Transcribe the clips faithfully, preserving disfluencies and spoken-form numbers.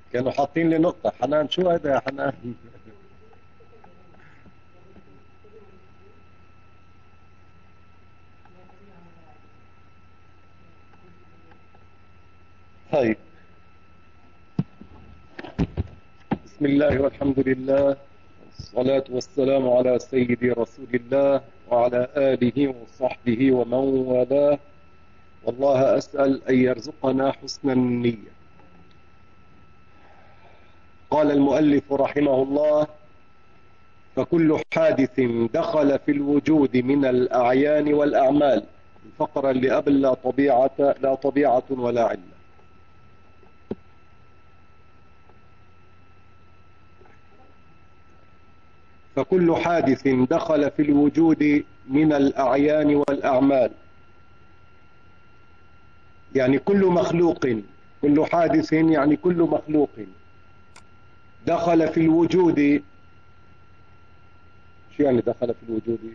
كانوا حاطين لي نقطة. حنان شو هذا يا حنان؟ طيب، بسم الله والحمد لله والصلاة والسلام على سيدي رسول الله وعلى آله وصحبه ومن والاه. والله أسأل أن يرزقنا حسن النية. قال المؤلف رحمه الله: فكل حادث دخل في الوجود من الأعيان والأعمال. الفقرة اللي قبل لا طبيعة لا طبيعة ولا علة. فكل حادث دخل في الوجود من الأعيان والأعمال، يعني كل مخلوق، كل حادث يعني كل مخلوق دخل في الوجود. شو يعني دخل في الوجود؟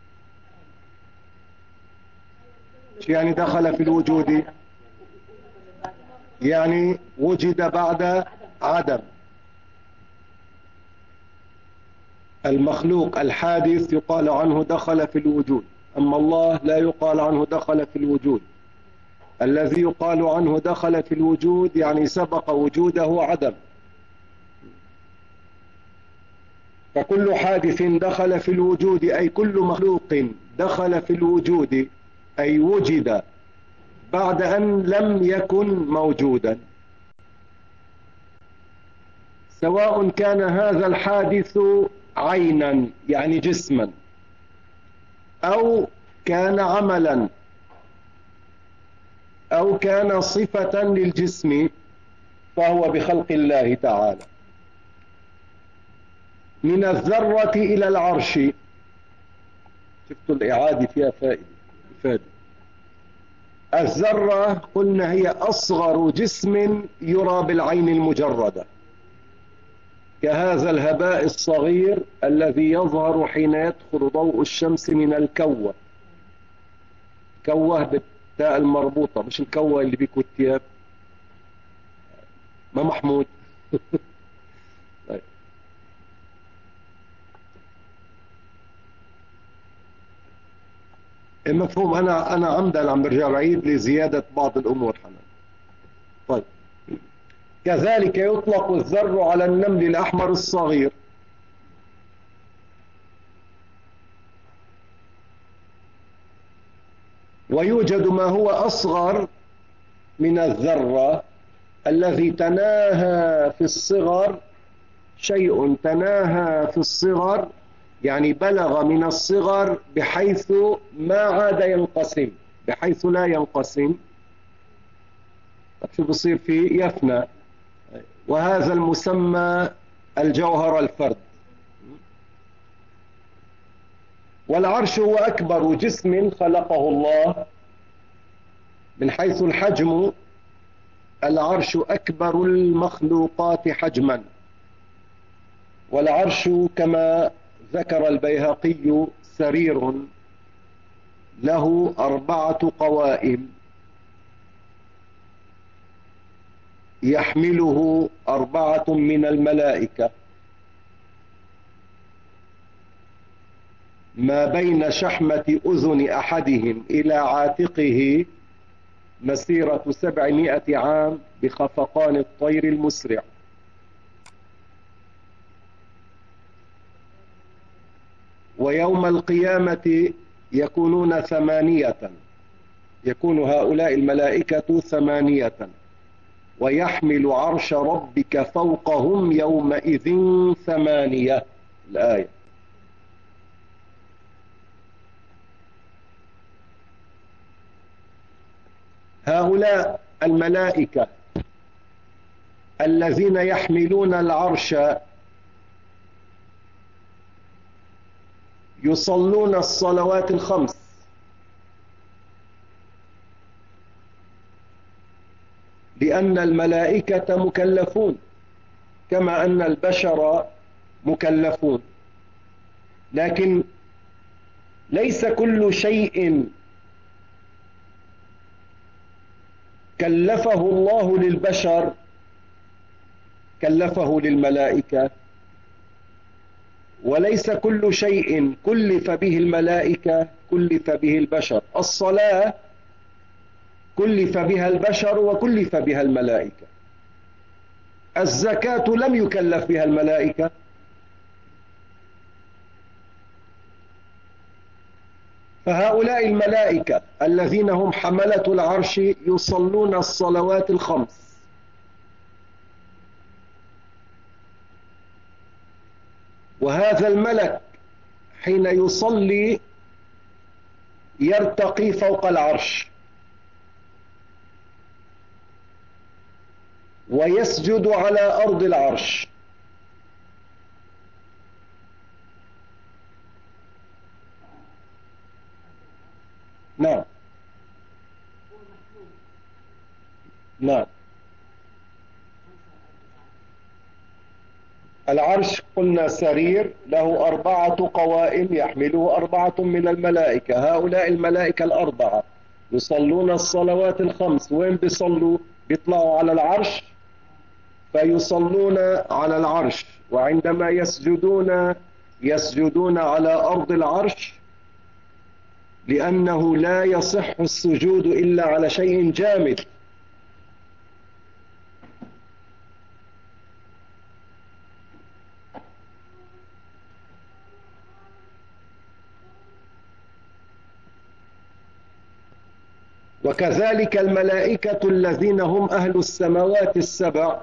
شو يعني دخل في الوجود؟ يعني وجد بعد عدم. المخلوق الحادث يقال عنه دخل في الوجود، أما الله لا يقال عنه دخل في الوجود. الذي يقال عنه دخل في الوجود يعني سبق وجوده عدم. فكل حادث دخل في الوجود أي كل مخلوق دخل في الوجود أي وجد بعد أن لم يكن موجودا، سواء كان هذا الحادث عينا يعني جسما، أو كان عملا، أو كان صفة للجسم، فهو بخلق الله تعالى. من الذرة إلى العرش. شفتوا الإعادة فيها فائدة إفادة. الذرة قلنا هي أصغر جسم يرى بالعين المجردة، كهذا الهباء الصغير الذي يظهر حين يدخل ضوء الشمس من الكوة. كوة بالتاء المربوطة، مش الكوة اللي بيكو الثياب. ما محمود. طيب. المفهوم. أنا أنا عمدا عم برجع بعيد لزيادة بعض الأمور حنان. طيب. كذلك يطلق الذر على النمل الأحمر الصغير. ويوجد ما هو أصغر من الذرة الذي تناهى في الصغر، شيء تناهى في الصغر يعني بلغ من الصغر بحيث ما عاد ينقسم، بحيث لا ينقسم. شو بصير فيه؟ يفنى. وهذا المسمى الجوهر الفرد. والعرش هو أكبر جسم خلقه الله من حيث الحجم. العرش أكبر المخلوقات حجما. والعرش كما ذكر البيهقي سرير له أربعة قوائم يحمله أربعة من الملائكة، ما بين شحمة أذن أحدهم إلى عاتقه مسيرة سبعمائة عام بخفقان الطير المسرع. ويوم القيامة يكونون ثمانية، يكون هؤلاء الملائكة ثمانية، ويحمل عرش ربك فوقهم يومئذ ثمانية. الآية. هؤلاء الملائكة الذين يحملون العرش يصلون الصلوات الخمس، لأن الملائكة مكلفون كما أن البشر مكلفون، لكن ليس كل شيء كلفه الله للبشر كلفه للملائكة، وليس كل شيء كلف به الملائكة كلف به البشر. الصلاة كلف بها البشر وكلف بها الملائكة. الزكاة لم يكلف بها الملائكة. فهؤلاء الملائكة الذين هم حملة العرش يصلون الصلوات الخمس، وهذا الملك حين يصلي يرتقي فوق العرش ويسجد على أرض العرش، نعم نعم. العرش قلنا سرير له أربعة قوائم يحمله أربعة من الملائكة. هؤلاء الملائكة الأربعة يصلون الصلوات الخمس. وين بيصلوا؟ بيطلعوا على العرش فيصلون على العرش، وعندما يسجدون يسجدون على أرض العرش، لأنه لا يصح السجود إلا على شيء جامد. وكذلك الملائكة الذين هم أهل السماوات السبع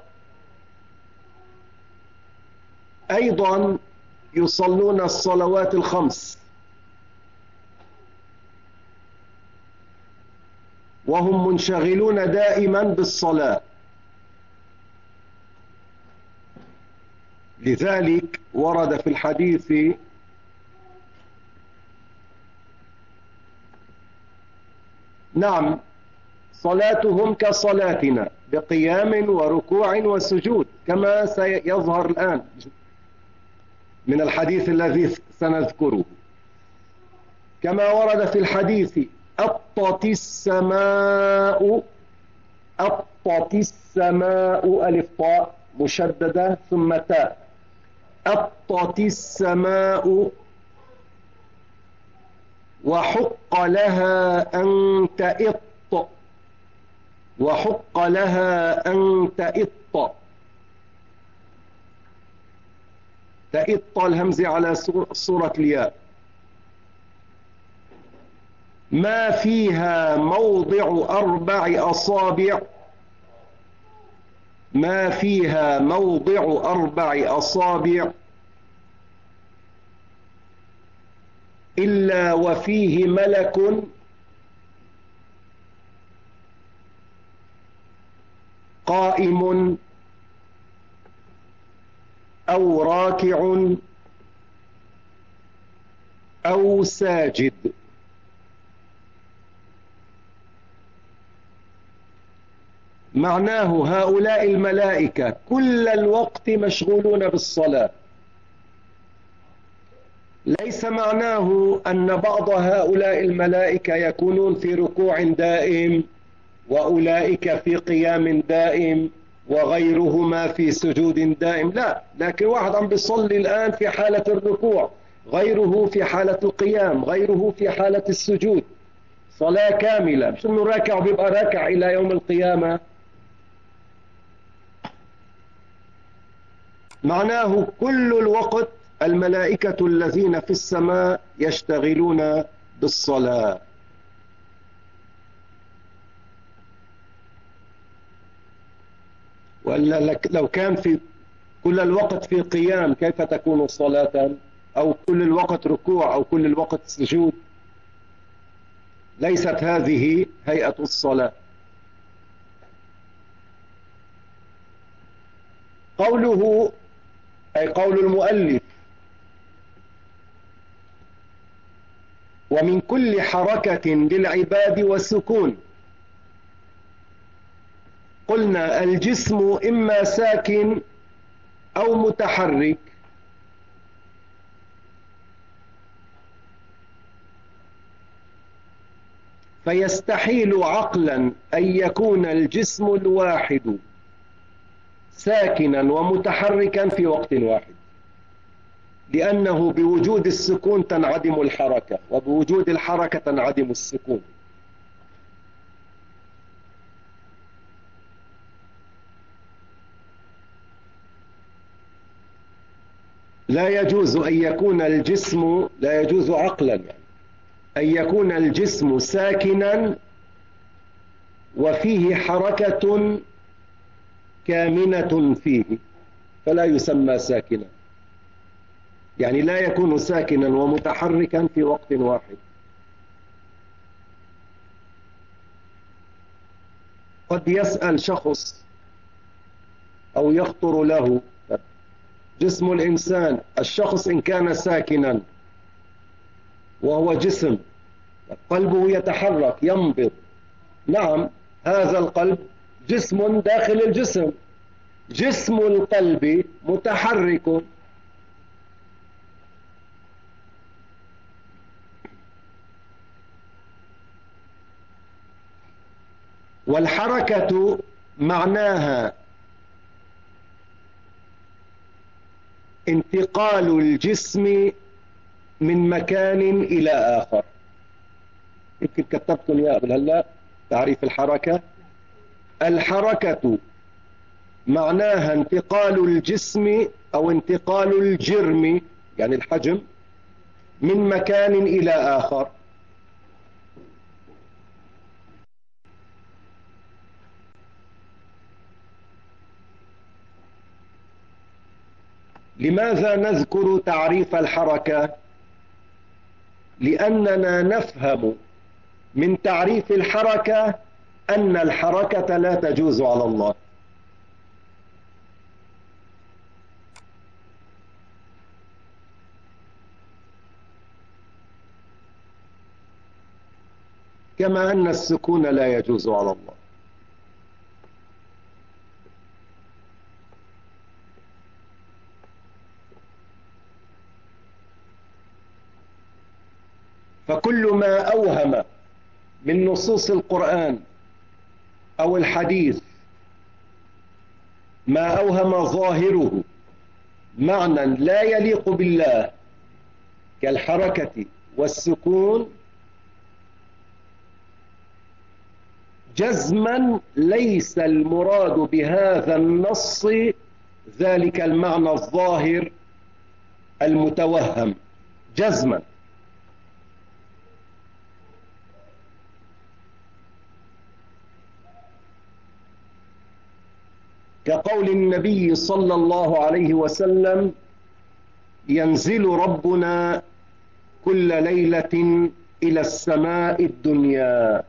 أيضا يصلون الصلوات الخمس، وهم منشغلون دائما بالصلاة. لذلك ورد في الحديث نعم صلاتهم كصلاتنا بقيام وركوع وسجود، كما سيظهر الآن من الحديث الذي سنذكره. كما ورد في الحديث أطت السماء أطت السماء ألف طاء مشددة ثم تاء، أطت السماء وحق لها أن تئط وحق لها أن تئط. تئط الهمز على صورة الياء. ما فيها موضع أربع أصابع ما فيها موضع أربع أصابع إلا وفيه ملك قائم أو راكع أو ساجد. معناه هؤلاء الملائكة كل الوقت مشغولون بالصلاة. ليس معناه أن بعض هؤلاء الملائكة يكونون في ركوع دائم وأولئك في قيام دائم وغيرهما في سجود دائم، لا. لكن واحد عم بيصلي الآن في حالة الركوع، غيره في حالة القيام، غيره في حالة السجود، صلاة كاملة. مش انه راكع وبيبقى راكع إلى يوم القيامة. معناه كل الوقت الملائكة الذين في السماء يشتغلون بالصلاة. وإلا لو كان في كل الوقت في قيام كيف تكون صلاة؟ أو كل الوقت ركوع أو كل الوقت سجود. ليست هذه هيئة الصلاة. قوله أي قول المؤلف ومن كل حركة للعباد والسكون. قلنا الجسم إما ساكن أو متحرك، فيستحيل عقلا أن يكون الجسم الواحد ساكنا ومتحركا في وقت واحد، لأنه بوجود السكون تنعدم الحركة، وبوجود الحركة تنعدم السكون. لا يجوز أن يكون الجسم، لا يجوز عقلا يعني أن يكون الجسم ساكنا وفيه حركة كامنة فيه، فلا يسمى ساكنا، يعني لا يكون ساكنا ومتحركا في وقت واحد. قد يسأل شخص أو يخطر له جسم الإنسان، الشخص إن كان ساكنا وهو جسم، قلبه يتحرك ينبض، نعم هذا القلب جسم داخل الجسم، جسم القلب متحرك. والحركة معناها انتقال الجسم من مكان إلى آخر. يمكن كتبتم يا قبل هلا تعريف الحركة. الحركة معناها انتقال الجسم أو انتقال الجرم، يعني الحجم، من مكان إلى آخر. لماذا نذكر تعريف الحركة؟ لأننا نفهم من تعريف الحركة أن الحركة لا تجوز على الله. كما أن السكون لا يجوز على الله. فكل ما أوهم من نصوص القرآن أو الحديث، ما أوهم ظاهره معنى لا يليق بالله كالحركة والسكون، جزما ليس المراد بهذا النص ذلك المعنى الظاهر المتوهم جزما. كقول النبي صلى الله عليه وسلم: ينزل ربنا كل ليلة إلى السماء الدنيا.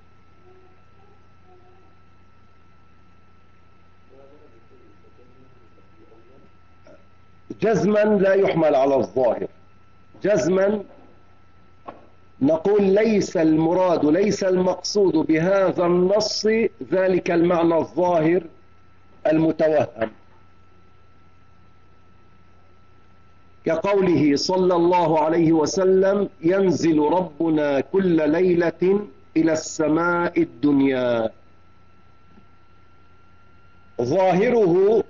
جزما لا يحمل على الظاهر، جزما نقول ليس المراد، ليس المقصود بهذا النص ذلك المعنى الظاهر المتوهم، كقوله صلى الله عليه وسلم: ينزل ربنا كل ليلة إلى السماء الدنيا. ظاهره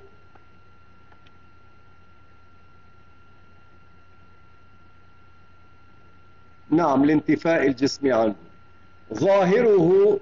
نعم لانتفاء الجسم عنه، ظاهره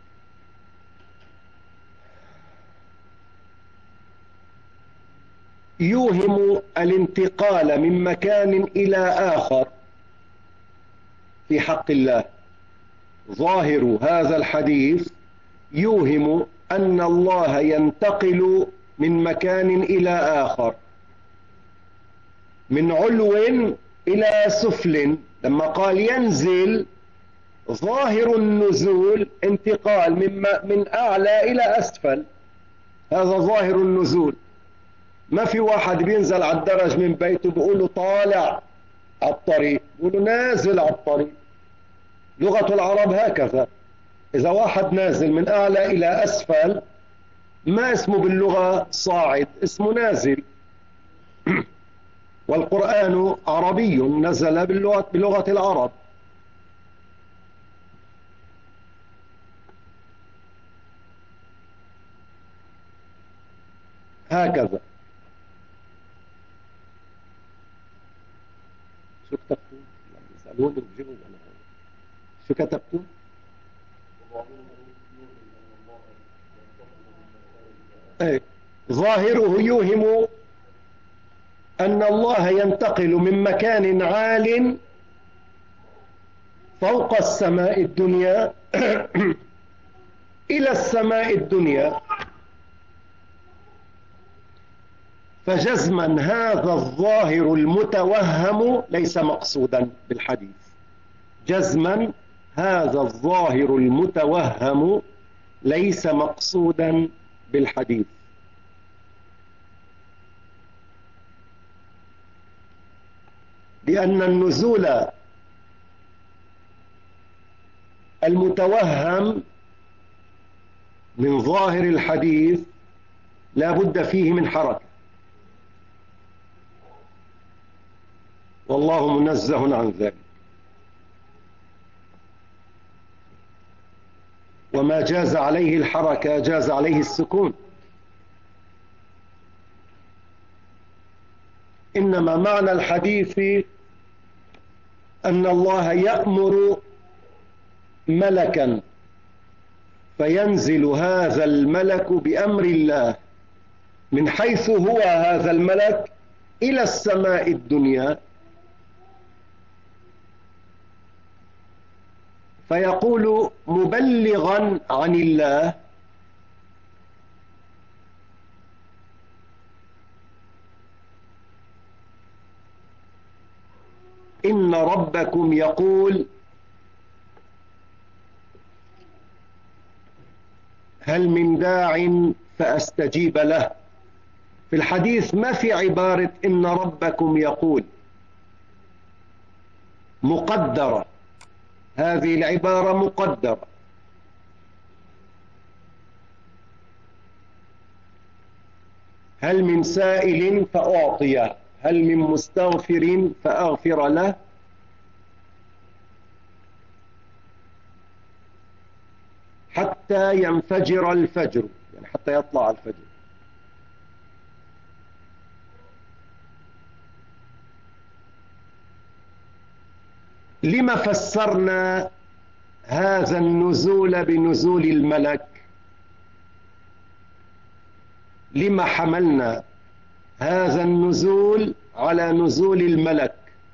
يوهم الانتقال من مكان إلى آخر في حق الله. ظاهر هذا الحديث يوهم أن الله ينتقل من مكان إلى آخر، من علو إلى سفل. لما قال ينزل، ظاهر النزول انتقال من من أعلى إلى أسفل، هذا ظاهر النزول. ما في واحد بينزل على الدرج من بيته بيقول له طالع على الطريق، بيقول له نازل على الطريق. لغة العرب هكذا، إذا واحد نازل من أعلى إلى أسفل ما اسمه باللغة صاعد، اسمه نازل. والقرآن عربي نزل باللغة, بلغة العرب. هكذا. شو كتبتوا؟ يسألوني بجيبوا أنا. شو كتبتوا؟ ايه ظاهره يوهم أن الله ينتقل من مكان عال فوق السماء الدنيا إلى السماء الدنيا، فجزما هذا الظاهر المتوهم ليس مقصودا بالحديث. جزما هذا الظاهر المتوهم ليس مقصودا بالحديث، لأن النزول المتوهم من ظاهر الحديث لا بد فيه من حركة، والله منزه عن ذلك. وما جاز عليه الحركة جاز عليه السكون. إنما معنى الحديث أن الله يأمر ملكا فينزل هذا الملك بأمر الله من حيث هو هذا الملك إلى السماء الدنيا، فيقول مبلغا عن الله: إن ربكم يقول هل من داع فأستجيب له. في الحديث ما في عبارة إن ربكم يقول، مقدرة، هذه العبارة مقدرة. هل من سائل فأعطيه، هل من مستغفر فأغفر له. حتى ينفجر الفجر، يعني حتى يطلع الفجر. لما فسرنا هذا النزول بنزول الملك؟ لما حملنا هذا النزول على نزول الملك؟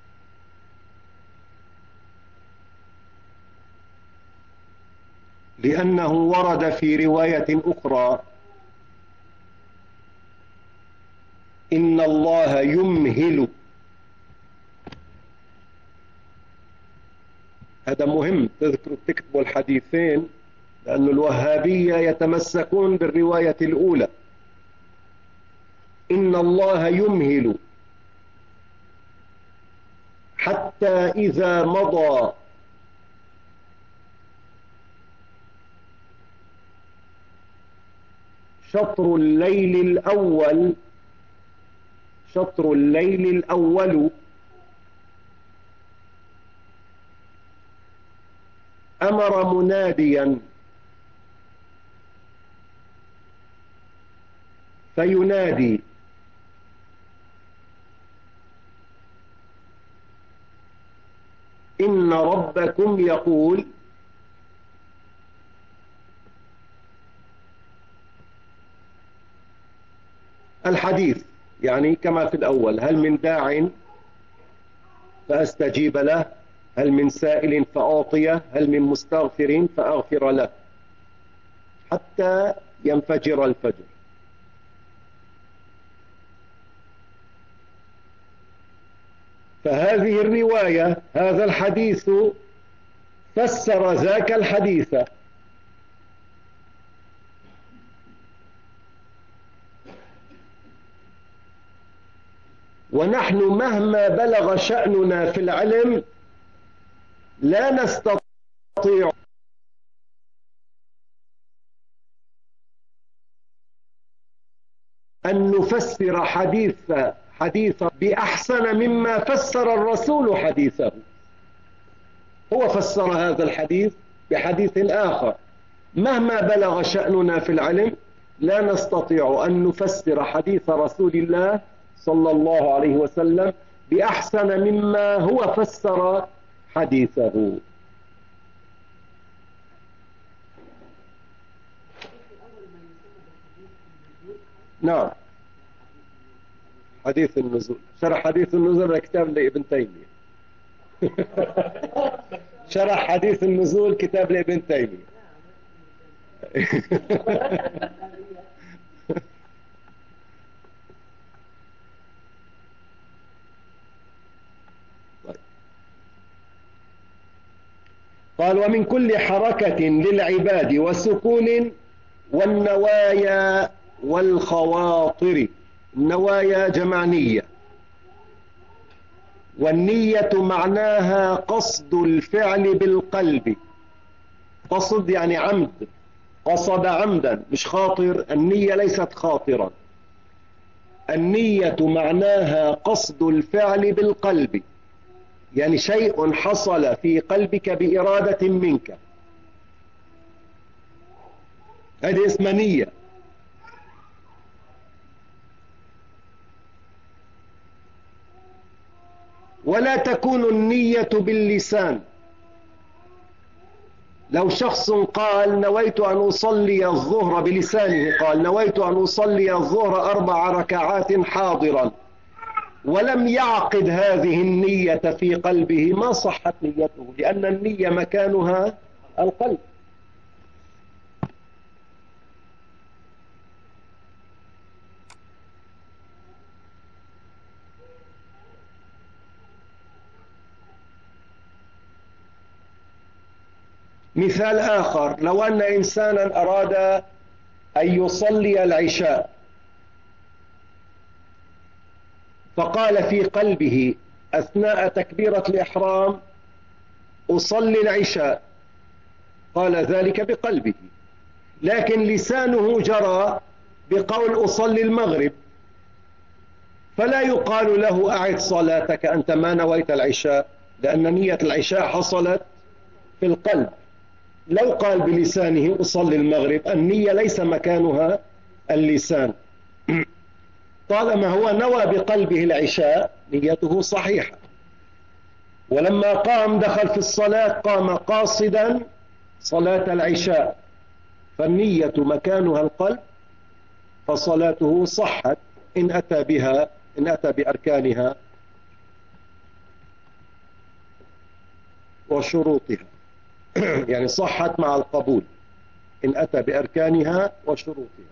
لأنه ورد في رواية أخرى: إن الله يمهل. هذا مهم تذكروا تكتبوا الحديثين، لأن الوهابية يتمسكون بالرواية الأولى: إن الله يمهل حتى إذا مضى شطر الليل الأول شطر الليل الأول أمر مناديا فينادي: إن ربكم يقول الحديث، يعني كما في الأول: هل من داع فأستجيب له، هل من سائل فأعطيه، هل من مستغفر فأغفر له، حتى ينفجر الفجر. فهذه الرواية، هذا الحديث فسر ذاك الحديث. ونحن مهما بلغ شأننا في العلم لا نستطيع أن نفسر حديث حديثا بأحسن مما فسر الرسول حديثه. هو فسر هذا الحديث بحديث آخر. مهما بلغ شأننا في العلم لا نستطيع أن نفسر حديث رسول الله صلى الله عليه وسلم بأحسن مما هو فسر حديثه. نعم، حديث النزول. شرح حديث النزول كتاب لابن تيمية. شرح حديث النزول كتاب لابن تيمية. قال: ومن كل حركة للعباد وسكون والنوايا والخواطر. النوايا جمع نية، والنية معناها قصد الفعل بالقلب. قصد يعني عمد، قصد عمدا، مش خاطر. النية ليست خاطرا. النية معناها قصد الفعل بالقلب، يعني شيء حصل في قلبك بإرادة منك، هذه اسمها نية. ولا تكون النية باللسان. لو شخص قال نويت أن أصلي الظهر بلسانه، قال نويت أن أصلي الظهر أربع ركعات حاضرا، ولم يعقد هذه النية في قلبه، ما صحت نيته، لأن النية مكانها القلب. مثال آخر: لو أن إنسانا أراد أن يصلي العشاء، فقال في قلبه أثناء تكبيرة الإحرام أصلي العشاء، قال ذلك بقلبه، لكن لسانه جرى بقول أصلي المغرب، فلا يقال له أعد صلاتك، أنت ما نويت العشاء، لأن نية العشاء حصلت في القلب. لو قال بلسانه أصلي المغرب، النية ليس مكانها اللسان. طالما هو نوى بقلبه العشاء نيته صحيحة. ولما قام دخل في الصلاة قام قاصدا صلاة العشاء، فالنية مكانها القلب، فصلاته صحت إن أتى بها، إن أتى بأركانها وشروطها. يعني صحت مع القبول إن أتى بأركانها وشروطها.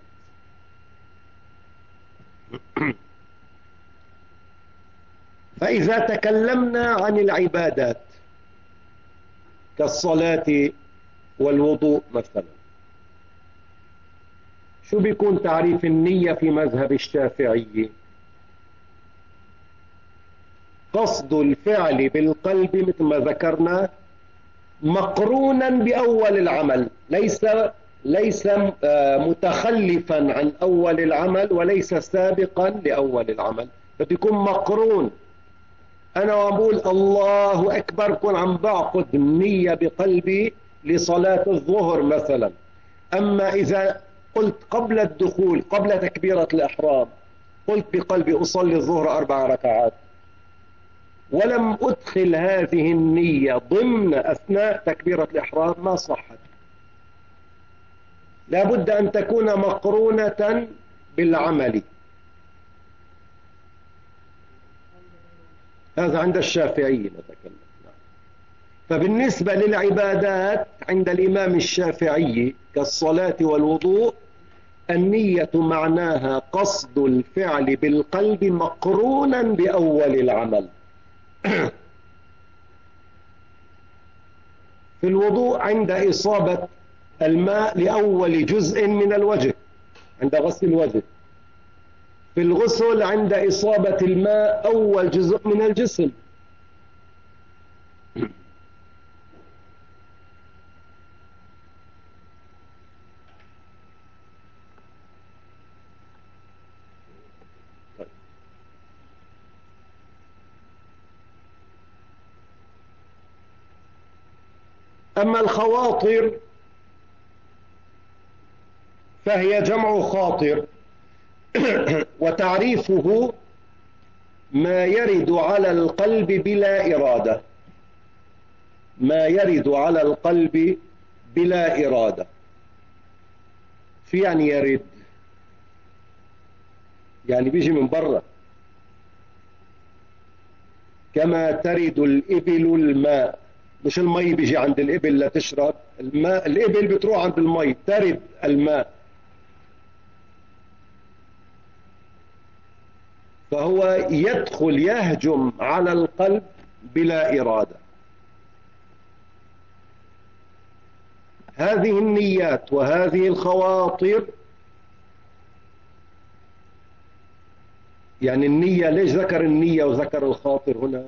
فإذا تكلمنا عن العبادات كالصلاة والوضوء مثلا، شو بيكون تعريف النية في مذهب الشافعي؟ قصد الفعل بالقلب مثل ما ذكرنا، مقرونا بأول العمل، ليس ليس متخلفا عن أول العمل، وليس سابقا لأول العمل، بده يكون مقرون. أنا وأقول الله أكبر، كون عم بعقد النية بقلبي لصلاة الظهر مثلا. أما إذا قلت قبل الدخول، قبل تكبيرة الإحرام، قلت بقلبي أصلي الظهر أربع ركعات، ولم أدخل هذه النية ضمن أثناء تكبيرة الإحرام، ما صحت. لا بد أن تكون مقرونة بالعمل. هذا عند الشافعي نتكلم. فبالنسبة للعبادات عند الإمام الشافعي كالصلاة والوضوء، النية معناها قصد الفعل بالقلب مقرونا بأول العمل. في الوضوء عند إصابة الماء لأول جزء من الوجه عند غسل الوجه. في الغسل عند إصابة الماء أول جزء من الجسم. أما الخواطر فهي جمع خاطر. وتعريفه ما يرد على القلب بلا إرادة، ما يرد على القلب بلا إرادة. في يعني يرد، يعني بيجي من برا، كما ترد الإبل الماء. مش المي بيجي عند الإبل لتشرب، الماء الإبل بتروح عند المي، ترد الماء. فهو يدخل يهجم على القلب بلا إرادة. هذه النيات وهذه الخواطر، يعني النية، ليش ذكر النية وذكر الخاطر هنا؟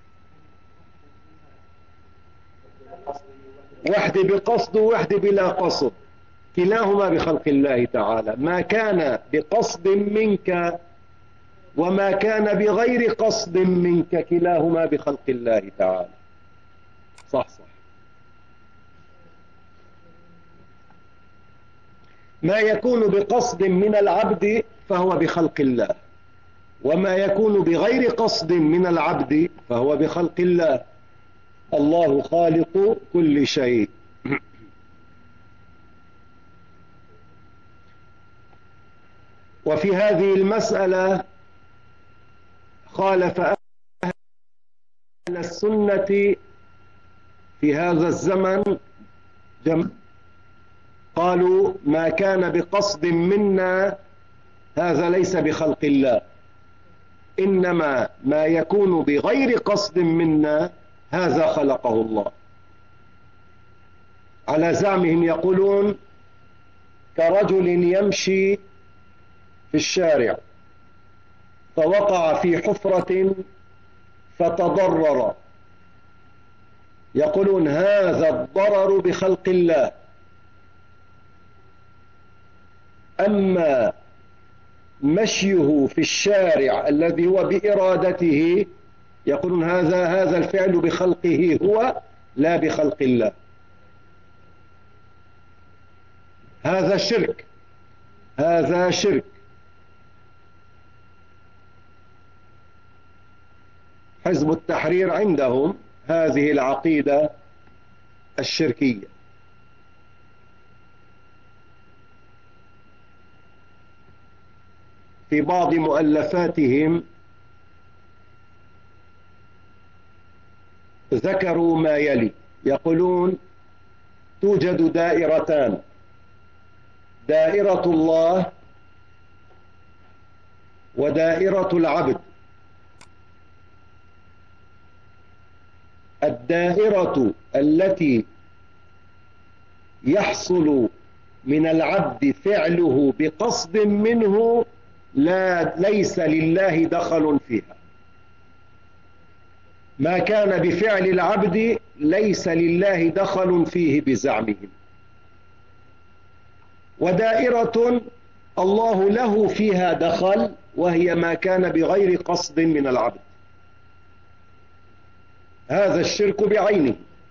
واحدة بقصد وواحدة بلا قصد، كلاهما بخلق الله تعالى. ما كان بقصد منك وما كان بغير قصد منك كلاهما بخلق الله تعالى. صح صح. ما يكون بقصد من العبد فهو بخلق الله، وما يكون بغير قصد من العبد فهو بخلق الله. الله خالق كل شيء. وفي هذه المسألة خالف أهل السنة في هذا الزمن جمع. قالوا ما كان بقصد منا هذا ليس بخلق الله، إنما ما يكون بغير قصد منا هذا خلقه الله. على زعمهم يقولون كرجل يمشي في الشارع فوقع في حفرة فتضرر، يقولون هذا الضرر بخلق الله. أما مشيه في الشارع الذي هو بإرادته يقولون هذا هذا الفعل بخلقه هو لا بخلق الله. هذا شرك، هذا شرك. حزب التحرير عندهم هذه العقيدة الشركية. في بعض مؤلفاتهم ذكروا ما يلي، يقولون توجد دائرتان: دائرة الله ودائرة العبد. الدائرة التي يحصل من العبد فعله بقصد منه لا ليس لله دخل فيها. ما كان بفعل العبد ليس لله دخل فيه بزعمهم. ودائرة الله له فيها دخل، وهي ما كان بغير قصد من العبد. هذا الشرك بعينه.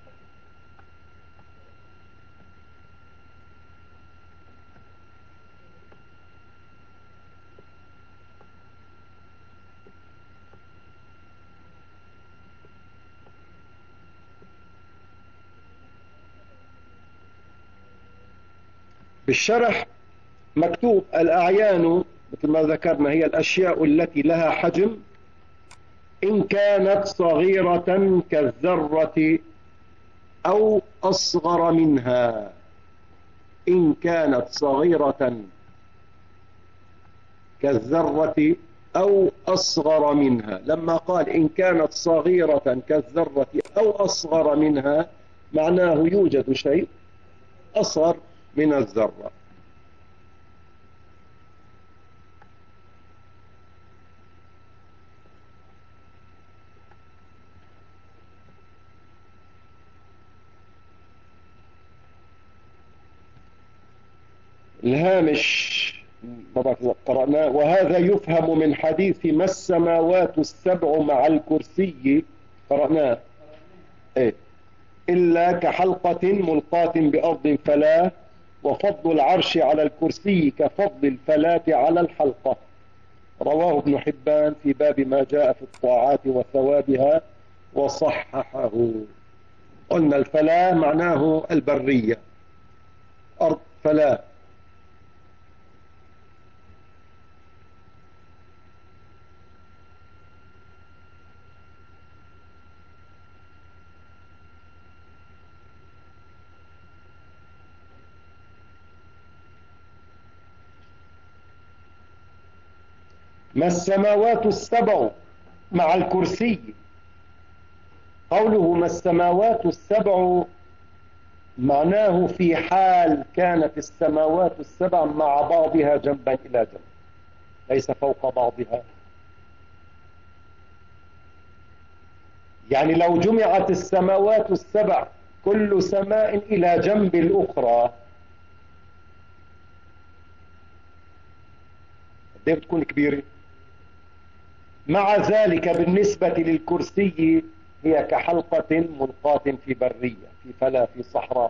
بالشرح مكتوب الأعيان مثل ما ذكرنا هي الأشياء التي لها حجم إن كانت صغيرة كالذرة أو أصغر منها. إن كانت صغيرة كالذرة أو أصغر منها. لما قال إن كانت صغيرة كالذرة أو أصغر منها معناه يوجد شيء أصغر من الذرة. الهامش قرأناه: وهذا يفهم من حديث ما السماوات السبع مع الكرسي، قرأناه إيه؟ إلا كحلقة ملقاة بأرض فلا وفضل العرش على الكرسي كفضل الفلاة على الحلقة. رواه ابن حبان في باب ما جاء في الطاعات وثوابها وصححه. قلنا الفلاة معناه البرية، أرض فلاة. ما السماوات السبع مع الكرسي. قوله ما السماوات السبع معناه في حال كانت السماوات السبع مع بعضها جنبا إلى جنب، ليس فوق بعضها. يعني لو جمعت السماوات السبع كل سماء إلى جنب الأخرى قد ايه بتكون كبيرة. مع ذلك بالنسبة للكرسي هي كحلقة ملقاة في برية، في فلا، في صحراء.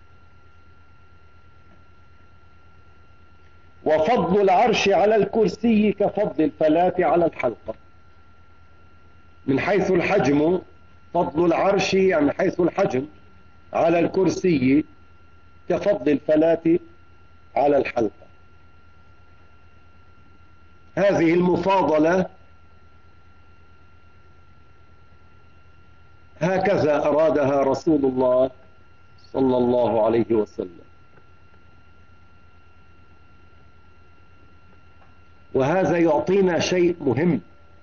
وفضل العرش على الكرسي كفضل الفلاة على الحلقة. من حيث الحجم فضل العرش يعني من حيث الحجم على الكرسي كفضل الفلاة على الحلقة. هذه المفاضلة هكذا أرادها رسول الله صلى الله عليه وسلم. وهذا يعطينا شيء مهم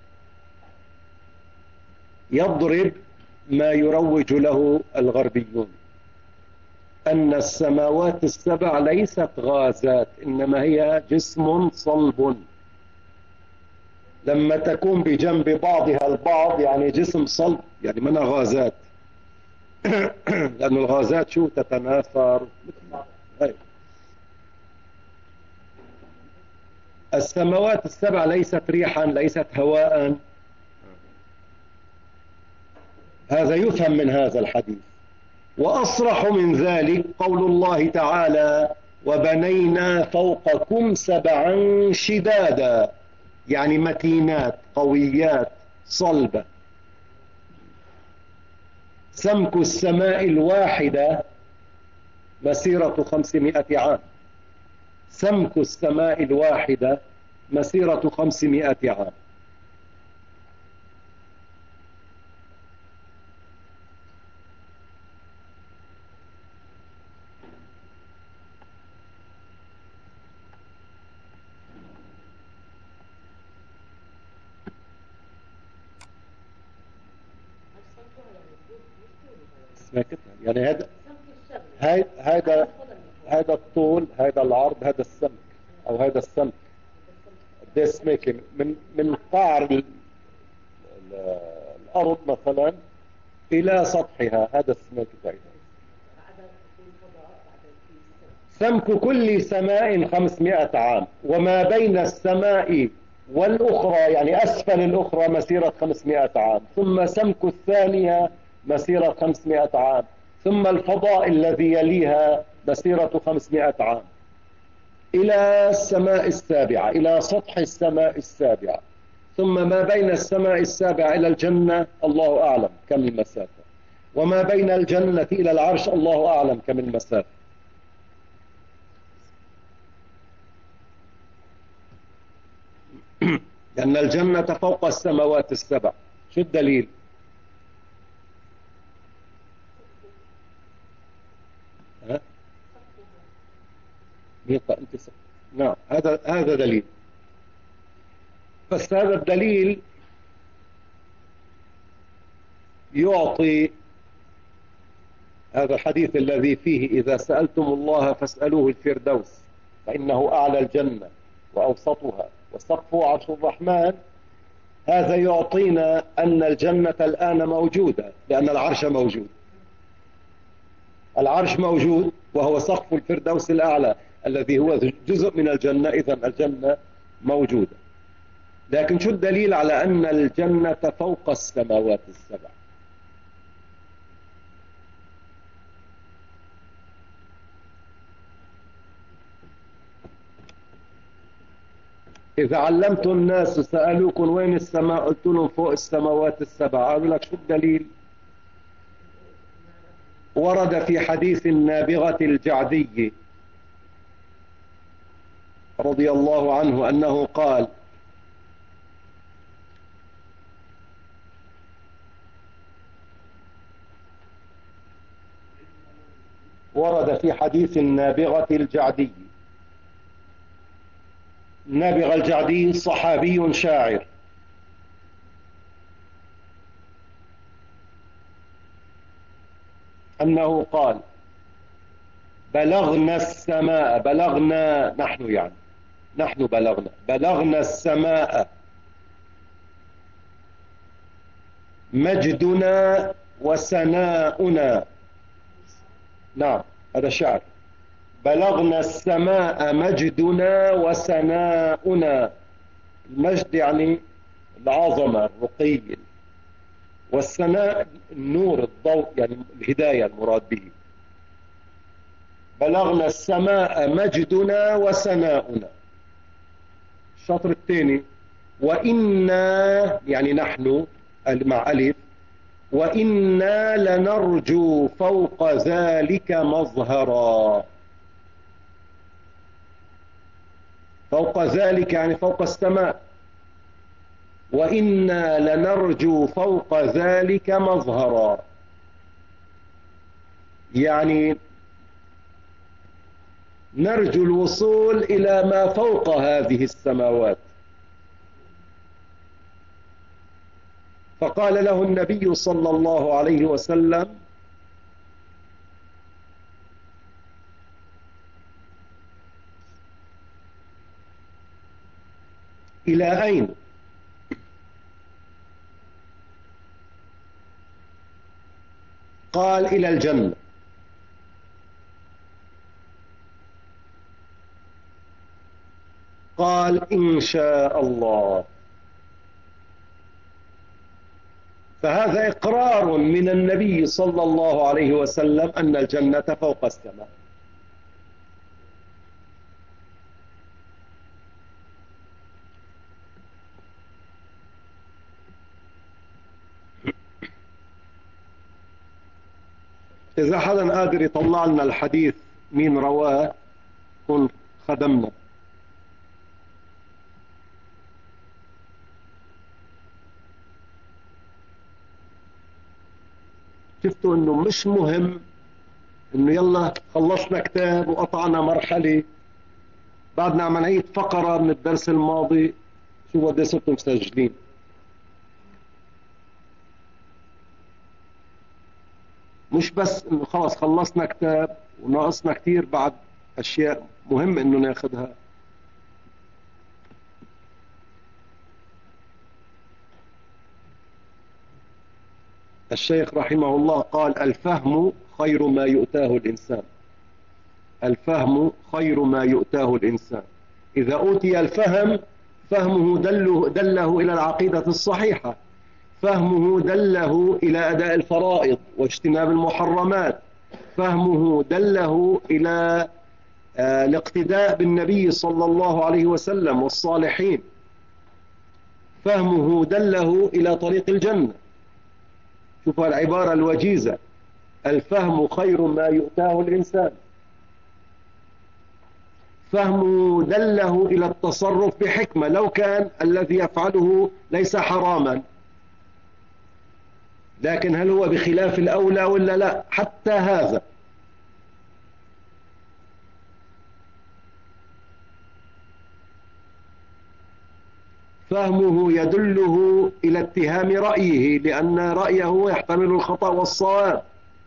يضرب ما يروج له الغربيون، أن السماوات السبع ليست غازات، إنما هي جسم صلب لما تكون بجنب بعضها البعض، يعني جسم صلب، يعني منها غازات. لأن الغازات شو تتناثر. السماوات السبع ليست ريحا، ليست هواء. هذا يفهم من هذا الحديث. وأصرح من ذلك قول الله تعالى وبنينا فوقكم سبعا شدادا، يعني متينات قويات صلبة. سمك السماء الواحدة مسيرة خمسمائة عام. سمك السماء الواحدة مسيرة خمسمائة عام. يعني هذا هذا هذا الطول، هذا العرض، هذا السمك او هذا السمك قد سمك من من قعر الارض مثلا الى سطحها، هذا السمك تاعها. سمك كل سماء خمسمائة عام، وما بين السماء والأخرى يعني أسفل الأخرى مسيرة خمسمائة عام، ثم سمك الثانية مسيرة خمسمائة عام، ثم الفضاء الذي يليها مسيرة خمسمائة عام، إلى السماء السابعة، إلى سطح السماء السابعة، ثم ما بين السماء السابعة إلى الجنة الله أعلم كم المسافة، وما بين الجنة إلى العرش الله أعلم كم المسافة. لأن الجنة فوق السماوات السبع. شو الدليل؟ ها؟ انت س... نعم، هذا هذا دليل. بس هذا الدليل يعطي هذا الحديث الذي فيه إذا سألتم الله فاسألوه الفردوس فإنه أعلى الجنة وأوسطها وسقفه عرش الرحمن. هذا يعطينا أن الجنة الآن موجودة لأن العرش موجود. العرش موجود وهو سقف الفردوس الأعلى الذي هو جزء من الجنة، إذن الجنة موجودة. لكن شو الدليل على أن الجنة فوق السماوات السبع؟ إذا علمت الناس سألوكم وين السماء قلت لهم فوق السماوات السبع، قالوا لك شو الدليل؟ ورد في حديث النابغة الجعدي رضي الله عنه أنه قال: ورد في حديث النابغة الجعدي. النابغة الجعدي صحابي شاعر، أنه قال: بلغنا السماء، بلغنا نحن يعني نحن بلغنا بلغنا السماء مجدنا وسناؤنا. نعم هذا شعر. بلغنا السماء مجدنا وسناؤنا. المجد يعني العظمة، الرقي، والسناء النور، الضوء، يعني الهداية المراد به. بلغنا السماء مجدنا وسناؤنا. الشطر الثاني: وإنا، يعني نحن مع ألف، وإنا لنرجو فوق ذلك مظهرا. فوق ذلك يعني فوق السماء. وإنا لنرجو فوق ذلك مظهرا، يعني نرجو الوصول إلى ما فوق هذه السماوات. فقال له النبي صلى الله عليه وسلم: إلى أين؟ قال: إلى الجنة. قال: إن شاء الله. فهذا إقرار من النبي صلى الله عليه وسلم أن الجنة فوق السماء. إذا حدا قادر يطلع لنا الحديث مين رواه كن خدمنا. شفتوا انه مش مهم انه يلا خلصنا كتاب وقطعنا مرحلة بعدنا عم نعيد فقرة من الدرس الماضي. شو قد صرتوا مسجلين؟ مش بس انه خلاص خلصنا كتاب وناقصنا كتير بعد اشياء مهم انه ناخدها. الشيخ رحمه الله قال: الفهم خير ما يؤتاه الإنسان. الفهم خير ما يؤتاه الإنسان. إذا أوتي الفهم فهمه دله, دله إلى العقيدة الصحيحة، فهمه دله إلى أداء الفرائض واجتناب المحرمات، فهمه دله إلى آه الاقتداء بالنبي صلى الله عليه وسلم والصالحين، فهمه دله إلى طريق الجنة. شوفوا العبارة الوجيزة: الفهم خير ما يؤتاه الإنسان. فهمه دله إلى التصرف بحكمة لو كان الذي يفعله ليس حراما، لكن هل هو بخلاف الأولى ولا لا؟ حتى هذا. فهمه يدله إلى اتهام رأيه لأن رأيه يحتمل الخطأ والصواب.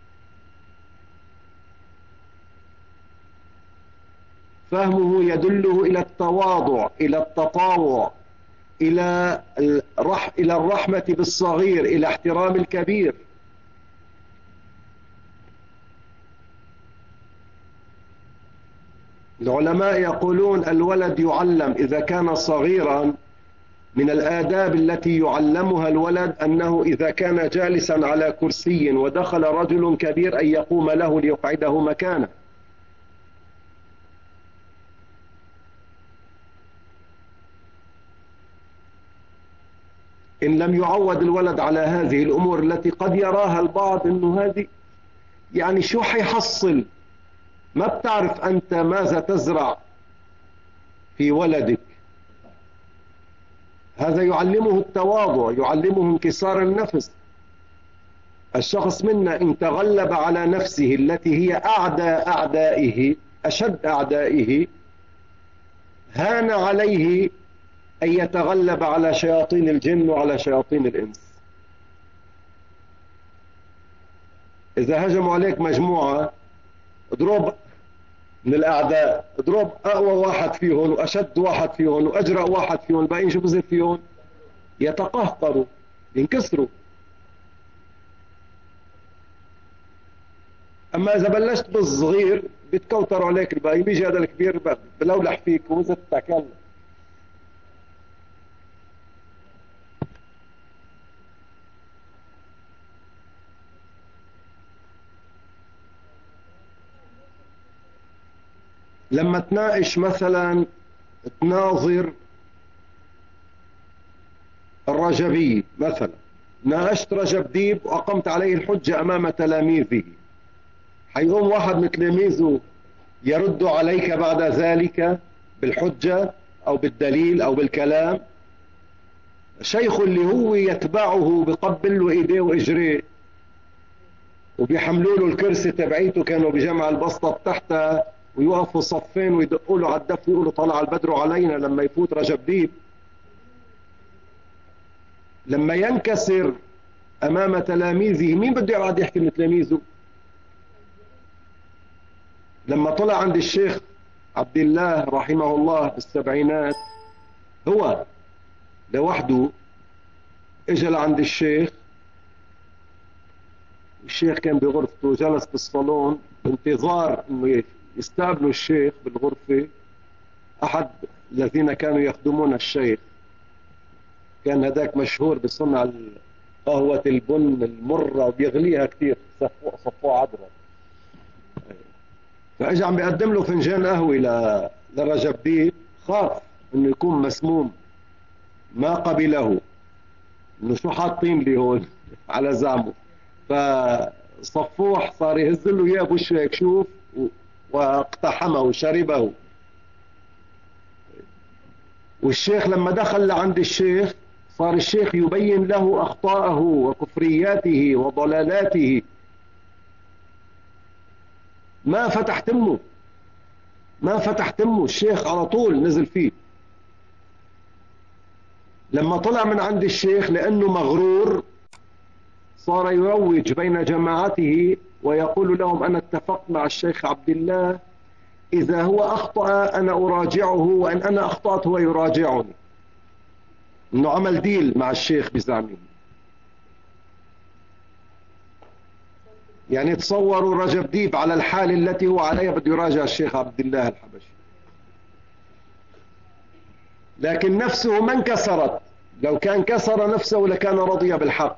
فهمه يدله إلى التواضع، إلى التطاوع، إلى الرح إلى الرحمة بالصغير، إلى احترام الكبير. العلماء يقولون الولد يعلم إذا كان صغيرا، من الآداب التي يعلمها الولد أنه إذا كان جالسا على كرسي ودخل رجل كبير أن يقوم له ليقعده مكانه. إن لم يعود الولد على هذه الأمور التي قد يراها البعض إنه هذه يعني شو حيحصل. ما بتعرف أنت ماذا تزرع في ولدك. هذا يعلمه التواضع، يعلمه انكسار النفس. الشخص منا إن تغلب على نفسه التي هي أعدى أعدائه، أشد أعدائه، هان عليه أن يتغلب على شياطين الجن وعلى شياطين الإنس. إذا هجموا عليك مجموعة، اضرب من الأعداء، اضرب أقوى واحد فيهم وأشد واحد فيهم وأجرأ واحد فيهم، الباقيين شو بصير فيهم؟ يتقهقروا، ينكسروا. أما إذا بلشت بالصغير بيتكوتروا عليك الباقي، بيجي هذا الكبير بلولح فيك وإذا تتكلم. لما تناقش مثلا، تناظر الرجبي مثلا، ناقشت رجب ديب وأقمت عليه الحجة أمام تلاميذه، حيقوم واحد من تلاميذه يرد عليك بعد ذلك بالحجة أو بالدليل أو بالكلام؟ شيخ اللي هو يتبعه بقبل له إيديه وإجريه وبيحملوا له الكرسي تبعيته، كانوا بجمع البسطة تحتها ويوقفوا صفين ويدقوا له على الدف ويقولوا طلع البدر علينا لما يفوت رجب ديب. لما ينكسر أمام تلاميذه، مين بده يقعد يحكي من تلاميذه؟ لما طلع عند الشيخ عبد الله رحمه الله بالسبعينات، هو لوحده اجى لعند الشيخ، الشيخ كان بغرفته، جلس بالصالون بانتظار انه يستقبلوا الشيخ بالغرفة احد الذين كانوا يخدمون الشيخ. كان هذاك مشهور بصنع قهوة البن المرة وبيغليها كثير، صفوه عذرة. فاجى عم بيقدم له فنجان قهوة لرجب ديب، خاف انه يكون مسموم، ما قبله انه شو حاطين لي هون على زعمه. فصفوح صار يهز له اياه بوشه هيك، شوف، واقتحمه وشربه. والشيخ لما دخل لعند الشيخ، صار الشيخ يبين له اخطاءه وكفرياته وضلالاته، ما فتح تمه، ما فتح تمه، الشيخ على طول نزل فيه. لما طلع من عند الشيخ لانه مغرور، صار يروج بين جماعته ويقول لهم أنا اتفقت مع الشيخ عبد الله، إذا هو أخطأ أنا أراجعه، وأن أنا أخطأت هو يراجعني. إنه عمل ديل مع الشيخ بزعمه. يعني تصوروا رجب ديب على الحال التي هو عليها بده يراجع الشيخ عبد الله الحبشي، لكن نفسه ما انكسرت. لو كان كسر نفسه لكان رضي بالحق.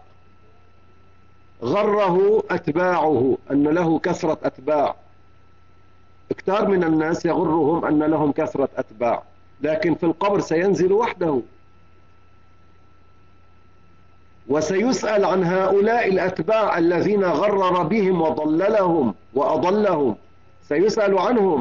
غره أتباعه أن له كثرة أتباع. كثير من الناس يغرهم أن لهم كثرة أتباع، لكن في القبر سينزل وحده، وسيسأل عن هؤلاء الأتباع الذين غرر بهم وضللهم وأضلهم، سيسأل عنهم.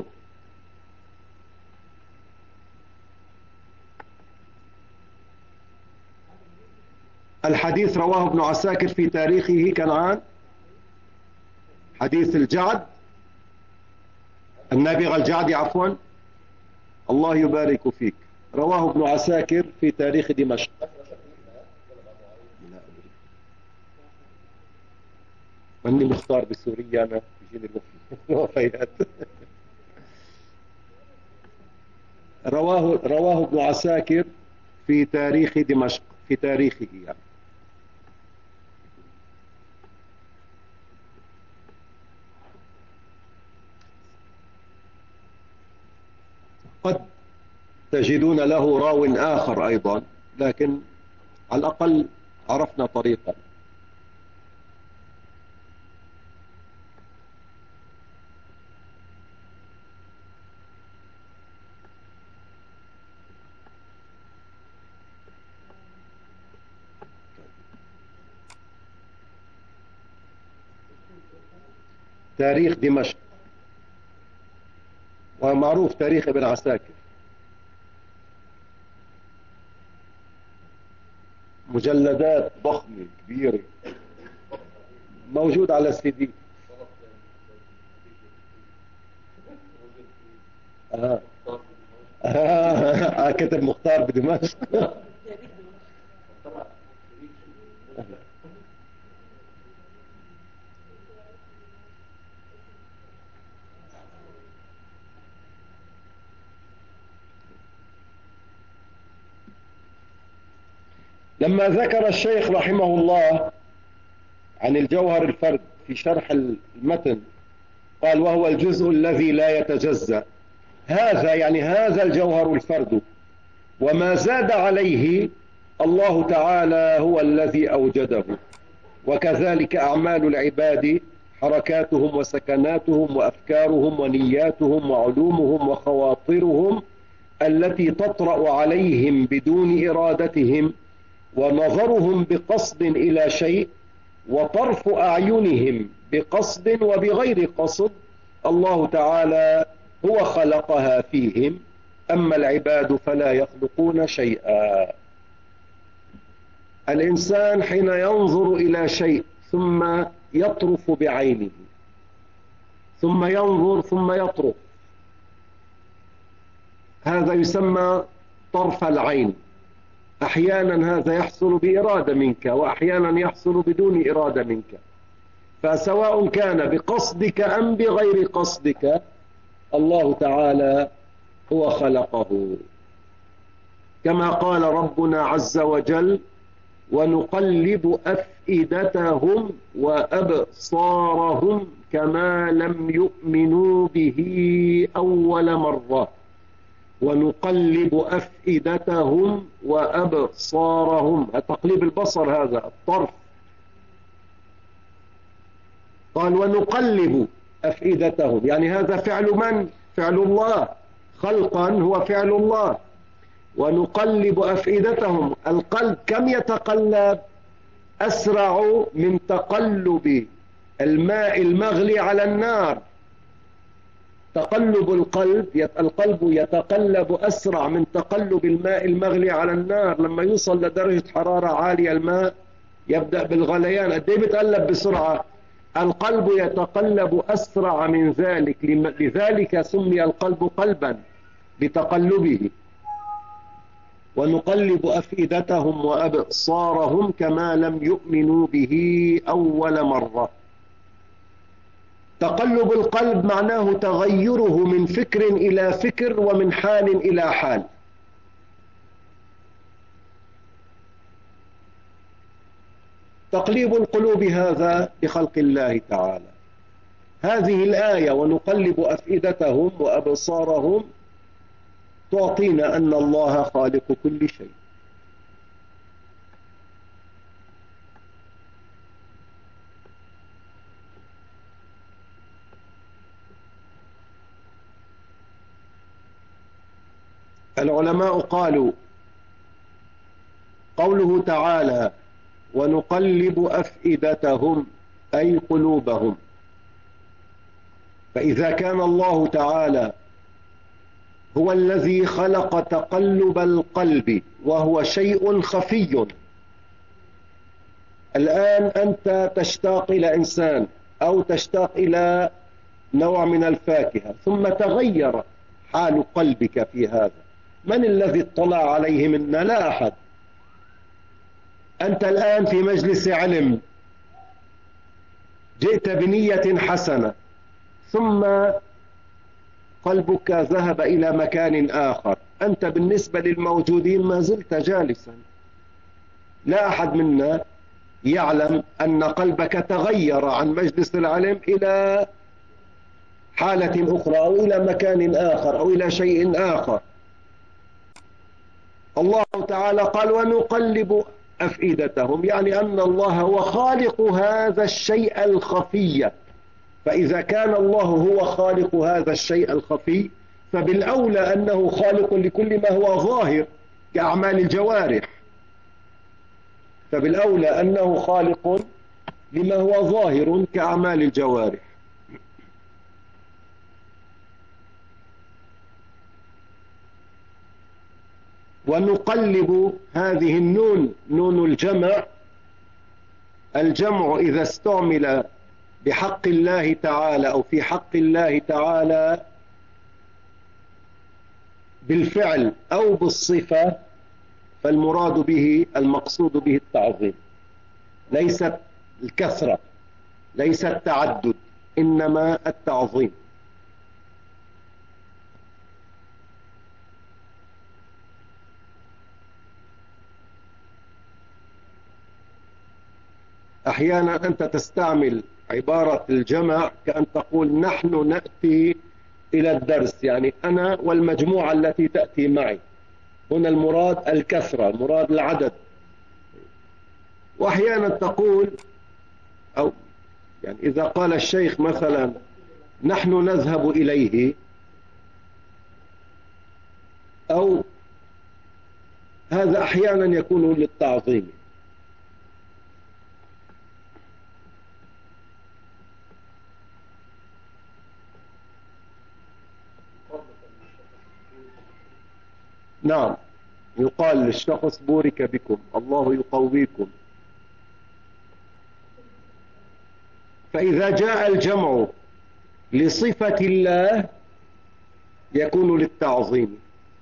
الحديث رواه ابن عساكر في تاريخه كنعان، حديث الجعد، النابغة الجعدي عفوا، الله يبارك فيك، رواه ابن عساكر في تاريخ دمشق. ماني مختار بسوريا أنا، بيجيني الوفيات. رواه رواه ابن عساكر في تاريخ دمشق، في تاريخه يعني. قد تجدون له راو آخر أيضا، لكن على الأقل عرفنا طريقا. تاريخ دمشق، ومعروف تاريخ ابن عساكر، مجلدات ضخمة كبيرة، موجود على السي دي. آه. آه. كتب مختار بدمشق. لما ذكر الشيخ رحمه الله عن الجوهر الفرد في شرح المتن قال: وهو الجزء الذي لا يتجزأ. هذا يعني هذا الجوهر الفرد، وما زاد عليه الله تعالى هو الذي أوجده. وكذلك أعمال العباد، حركاتهم وسكناتهم وأفكارهم ونياتهم وعلومهم وخواطرهم التي تطرأ عليهم بدون إرادتهم، ونظرهم بقصد إلى شيء، وطرف أعينهم بقصد وبغير قصد، الله تعالى هو خلقها فيهم. أما العباد فلا يخلقون شيئا. الإنسان حين ينظر إلى شيء ثم يطرف بعينه، ثم ينظر ثم يطرف، هذا يسمى طرف العين. أحيانا هذا يحصل بإرادة منك، وأحيانا يحصل بدون إرادة منك. فسواء كان بقصدك أم بغير قصدك، الله تعالى هو خلقه. كما قال ربنا عز وجل: ونقلب أفئدتهم وأبصارهم كما لم يؤمنوا به أول مرة. ونقلب أفئدتهم وأبصارهم، تقليب البصر، هذا الطرف. قال: ونقلب أفئدتهم، يعني هذا فعل من؟ فعل الله. خلقا هو فعل الله. ونقلب أفئدتهم، القلب كم يتقلب؟ أسرع من تقلب الماء المغلي على النار. تقلب القلب، القلب يتقلب أسرع من تقلب الماء المغلي على النار. لما يوصل لدرجة حرارة عالية الماء يبدأ بالغليان، قد ايه بيتقلب بسرعة؟ القلب يتقلب أسرع من ذلك، لذلك سمي القلب قلبا بتقلبه. ونقلب أفئدتهم وأبصارهم كما لم يؤمنوا به أول مرة. تقلب القلب معناه تغيره من فكر إلى فكر، ومن حال إلى حال. تقليب القلوب هذا بخلق الله تعالى. هذه الآية ونقلب أفئدتهم وأبصارهم تعطينا أن الله خالق كل شيء. العلماء قالوا: قوله تعالى ونقلب أفئدتهم أي قلوبهم، فإذا كان الله تعالى هو الذي خلق تقلب القلب وهو شيء خفي، الآن أنت تشتاق إلى إنسان أو تشتاق إلى نوع من الفاكهة، ثم تغير حال قلبك في هذا، من الذي اطلع عليه منا؟ لا أحد. أنت الآن في مجلس علم، جئت بنية حسنة، ثم قلبك ذهب إلى مكان آخر، أنت بالنسبة للموجودين ما زلت جالسا. لا أحد منا يعلم أن قلبك تغير عن مجلس العلم إلى حالة أخرى أو إلى مكان آخر أو إلى شيء آخر. الله تعالى قال ونقلب أفئدتهم، يعني أن الله هو خالق هذا الشيء الخفي. فإذا كان الله هو خالق هذا الشيء الخفي، فبالأولى أنه خالق لكل ما هو ظاهر كأعمال الجوارح، فبالأولى أنه خالق لما هو ظاهر كأعمال الجوارح. ونقلب هذه النون نون الجمع. الجمع إذا استعمل بحق الله تعالى أو في حق الله تعالى بالفعل أو بالصفة فالمراد به المقصود به التعظيم، ليست الكثرة، ليس التعدد، إنما التعظيم. أحيانا أنت تستعمل عبارة الجمع كأن تقول نحن نأتي إلى الدرس، يعني أنا والمجموعة التي تأتي معي. هنا المراد الكثرة، المراد العدد. وأحيانا تقول أو يعني إذا قال الشيخ مثلا نحن نذهب إليه، أو هذا أحيانا يكون للتعظيم. نعم، يقال للشخص بورك بكم، الله يقويكم. فإذا جاء الجمع لصفة الله يكون للتعظيم،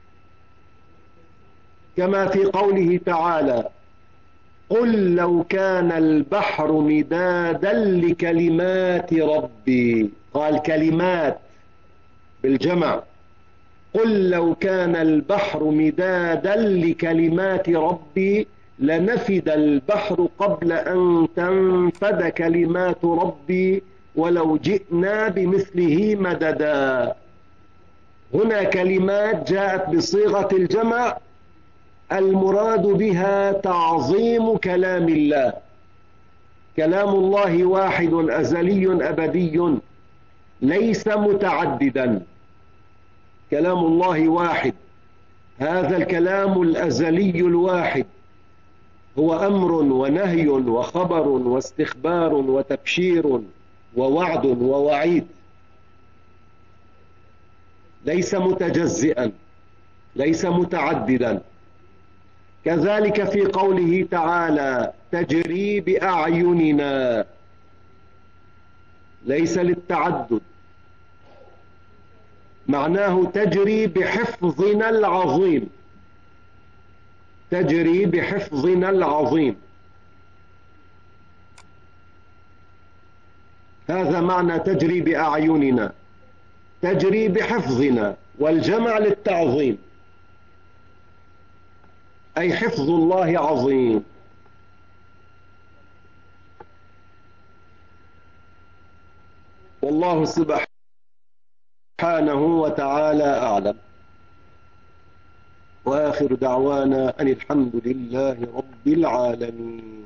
كما في قوله تعالى قل لو كان البحر مدادا لكلمات ربي، قال كلمات بالجمع. قل لو كان البحر مدادا لكلمات ربي لنفد البحر قبل أن تنفد كلمات ربي ولو جئنا بمثله مددا. هنا كلمات جاءت بصيغة الجمع، المراد بها تعظيم كلام الله. كلام الله واحد أزلي أبدي ليس متعددا، كلام الله واحد. هذا الكلام الأزلي الواحد هو أمر ونهي وخبر واستخبار وتبشير ووعد ووعيد، ليس متجزئا، ليس متعددا. كذلك في قوله تعالى تجري بأعيننا، ليس للتعدد، معناه تجري بحفظنا العظيم، تجري بحفظنا العظيم. هذا معنى تجري بأعيننا، تجري بحفظنا، والجمع للتعظيم، أي حفظ الله عظيم. والله سبحانه وتعالى أعلم، وآخر دعوانا أن الحمد لله رب العالمين.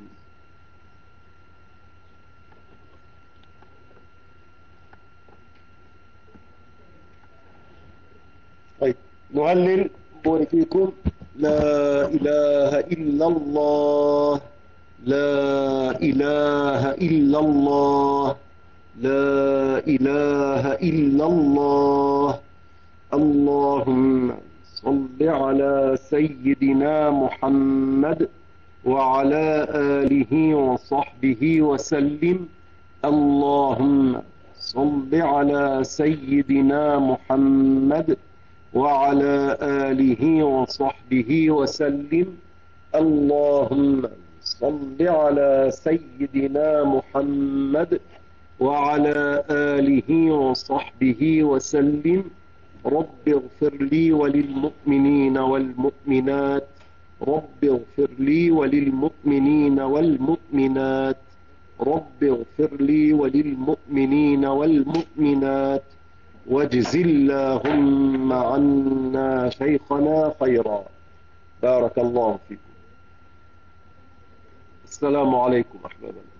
طيب نهلل بارك فيكم. لا إله إلا الله، لا إله إلا الله، لا إله إلا الله. اللهم صل على سيدنا محمد وعلى آله وصحبه وسلم. اللهم صل على سيدنا محمد وعلى آله وصحبه وسلم. اللهم صل على سيدنا محمد وعلى آله وصحبه وسلم. رب اغفر لي وللمؤمنين والمؤمنات، رب اغفر لي وللمؤمنين والمؤمنات، رب اغفر لي وللمؤمنين والمؤمنات. واجز اللهم عنا شيخنا خيرا. بارك الله فيكم. السلام عليكم أحبابنا.